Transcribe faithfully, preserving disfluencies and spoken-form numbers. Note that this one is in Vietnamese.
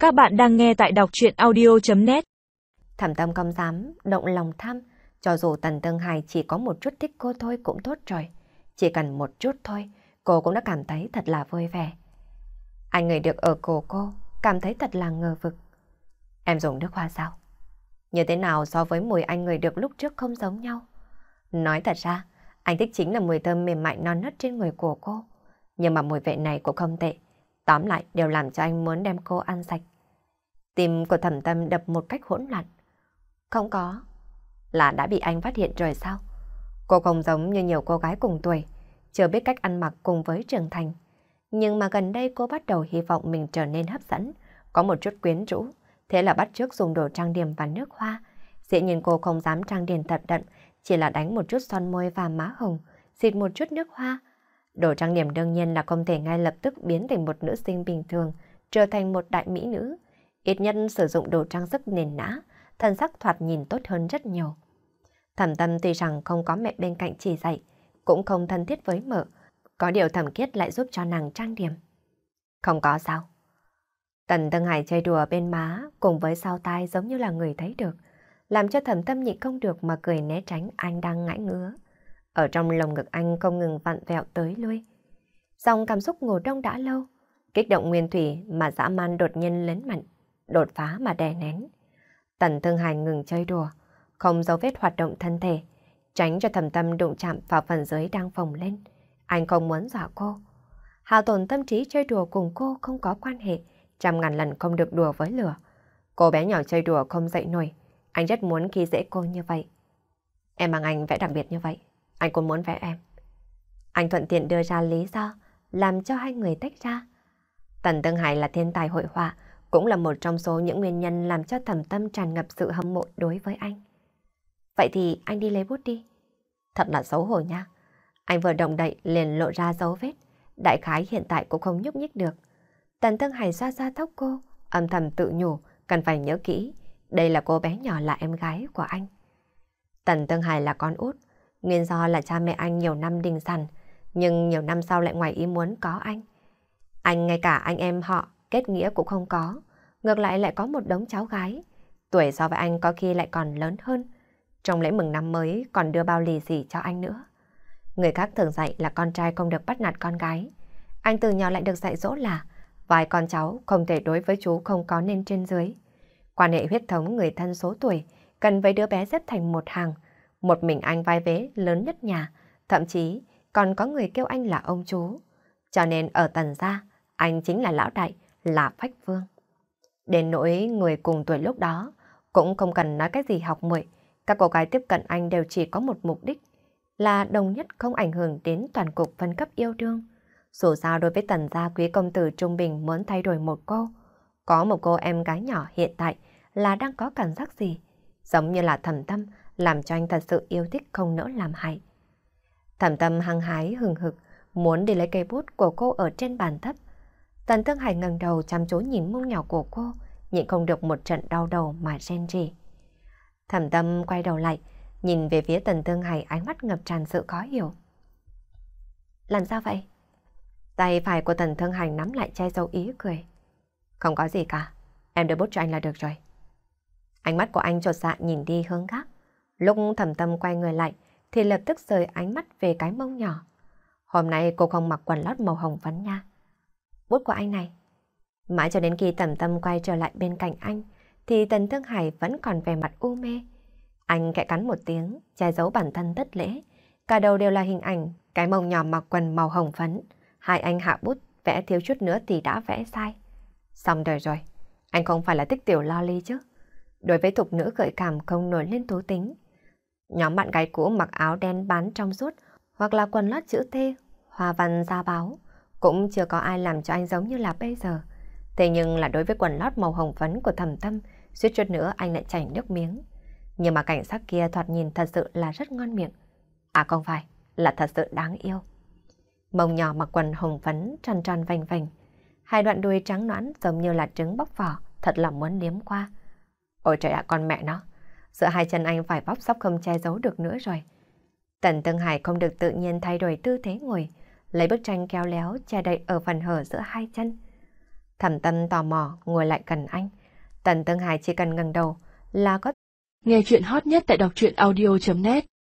Các bạn đang nghe tại đọc truyện audio chấm net. Thẩm Tâm không dám động lòng tham, cho dù Tần Tương Hải chỉ có một chút thích cô thôi cũng tốt rồi. Chỉ cần một chút thôi, cô cũng đã cảm thấy thật là vui vẻ. Anh ngửi được ở cổ cô, cảm thấy thật là ngờ vực. Em dùng nước hoa sao? Như thế nào so với mùi anh ngửi được lúc trước không giống nhau? Nói thật ra, anh thích chính là mùi thơm mềm mại non nớt trên người của cô. Nhưng mà mùi vị này cũng không tệ. Tóm lại đều làm cho anh muốn đem cô ăn sạch. Tim của Thẩm Tâm đập một cách hỗn loạn. Không có. Là đã bị anh phát hiện rồi sao? Cô không giống như nhiều cô gái cùng tuổi, chưa biết cách ăn mặc cùng với trưởng thành. Nhưng mà gần đây cô bắt đầu hy vọng mình trở nên hấp dẫn, có một chút quyến rũ. Thế là bắt chước dùng đồ trang điểm và nước hoa. Dĩ nhiên cô không dám trang điểm thật đậm, chỉ là đánh một chút son môi và má hồng, xịt một chút nước hoa. Đồ trang điểm đương nhiên là không thể ngay lập tức biến thành một nữ sinh bình thường, trở thành một đại mỹ nữ. Ít nhất sử dụng đồ trang sức nền nã, thân sắc thoạt nhìn tốt hơn rất nhiều. Thẩm Tâm tuy rằng không có mẹ bên cạnh chỉ dạy, cũng không thân thiết với mợ, có điều Thẩm Kiết lại giúp cho nàng trang điểm. Không có sao. Tần Tương Hải chơi đùa bên má cùng với sau tai giống như là người thấy được, làm cho Thẩm Tâm nhịn không được mà cười né tránh anh đang ngãi ngứa. Ở trong lồng ngực anh không ngừng vặn vẹo tới lui. Dòng cảm xúc ngủ đông đã lâu, kích động nguyên thủy mà dã man đột nhiên lớn mạnh, đột phá mà đè nén. Tần Tương Hải ngừng chơi đùa, không dấu vết hoạt động thân thể, tránh cho Thẩm Tâm đụng chạm vào phần dưới đang phồng lên. Anh không muốn dọa cô. Hao tổn tâm trí chơi đùa cùng cô không có quan hệ, trăm ngàn lần không được đùa với lửa. Cô bé nhỏ chơi đùa không dậy nổi, anh rất muốn khi dễ cô như vậy. Em bằng anh vẽ đặc biệt như vậy, anh cũng muốn vẽ em. Anh thuận tiện đưa ra lý do, làm cho hai người tách ra. Tần Tương Hải là thiên tài hội họa, cũng là một trong số những nguyên nhân làm cho Thẩm Tâm tràn ngập sự hâm mộ đối với anh. Vậy thì anh đi lấy bút đi. Thật là xấu hổ nha. Anh vừa động đậy liền lộ ra dấu vết, đại khái hiện tại cũng không nhúc nhích được. Tần Tương Hải xoa xoa tóc cô, âm thầm tự nhủ, cần phải nhớ kỹ, đây là cô bé nhỏ là em gái của anh. Tần Tương Hải là con út, nguyên do là cha mẹ anh nhiều năm đình sản, nhưng nhiều năm sau lại ngoài ý muốn có anh. Anh ngay cả anh em họ kết nghĩa cũng không có, ngược lại lại có một đống cháu gái. Tuổi so với anh có khi lại còn lớn hơn. Trong lễ mừng năm mới còn đưa bao lì xì cho anh nữa. Người khác thường dạy là con trai không được bắt nạt con gái. Anh từ nhỏ lại được dạy dỗ là vài con cháu không thể đối với chú không có nên trên dưới. Quan hệ huyết thống người thân số tuổi cần với đứa bé xếp thành một hàng. Một mình anh vai vế lớn nhất nhà, thậm chí còn có người kêu anh là ông chú. Cho nên ở Tần gia, anh chính là lão đại, là phách vương. Đến nỗi người cùng tuổi lúc đó, cũng không cần nói cái gì học muội, các cô gái tiếp cận anh đều chỉ có một mục đích, là đồng nhất không ảnh hưởng đến toàn cục phân cấp yêu đương. Dù sao đối với Tần gia quý công tử trung bình muốn thay đổi một cô, có một cô em gái nhỏ hiện tại là đang có cảm giác gì, giống như là Thẩm Tâm, làm cho anh thật sự yêu thích không nỡ làm hại. Thẩm Tâm hăng hái hừng hực, muốn đi lấy cây bút của cô ở trên bàn thấp. Tần Tương Hải ngẩng đầu chăm chú nhìn mông nhỏ của cô, nhịn không được một trận đau đầu mà rên rỉ. Thẩm Tâm quay đầu lại, nhìn về phía Tần Tương Hải, ánh mắt ngập tràn sự khó hiểu. Làm sao vậy? Tay phải của Tần Tương Hải nắm lại che giấu ý cười. Không có gì cả, em đưa bút cho anh là được rồi. Ánh mắt của anh chột dạ nhìn đi hướng khác. Lúc Thẩm Tâm quay người lại thì lập tức rời ánh mắt về cái mông nhỏ. Hôm nay cô không mặc quần lót màu hồng phấn nha. Bút của anh này. Mãi cho đến khi Thẩm Tâm quay trở lại bên cạnh anh thì Tần Tương Hải vẫn còn vẻ mặt u mê. Anh khẽ cắn một tiếng, che giấu bản thân thất lễ. Cả đầu đều là hình ảnh cái mông nhỏ mặc quần màu hồng phấn. Hai anh hạ bút vẽ thiếu chút nữa thì đã vẽ sai. Xong đời rồi, anh không phải là thích tiểu loli chứ. Đối với thục nữ gợi cảm không nổi lên thú tính. Nhóm bạn gái cũ mặc áo đen bán trong suốt hoặc là quần lót chữ T, hoa văn da báo, cũng chưa có ai làm cho anh giống như là bây giờ. Thế nhưng là đối với quần lót màu hồng phấn của Thẩm Tâm, suýt chút nữa anh lại chảy nước miếng. Nhưng mà cảnh sắc kia thoạt nhìn thật sự là rất ngon miệng. À không phải, là thật sự đáng yêu. Mông nhỏ mặc quần hồng phấn tròn tròn vành vành, hai đoạn đuôi trắng nõn giống như là trứng bóc vỏ, thật là muốn liếm qua. Ôi trời ạ, con mẹ nó, giữa hai chân anh phải bóc sóc không che giấu được nữa rồi. Tần Tương Hải không được tự nhiên thay đổi tư thế ngồi, lấy bức tranh khéo léo che đậy ở phần hở giữa hai chân. Thẩm Tâm tò mò ngồi lại gần anh. Tần Tương Hải chỉ cần ngẩng đầu là có. Nghe chuyện hot nhất tại đọc truyện audio chấm net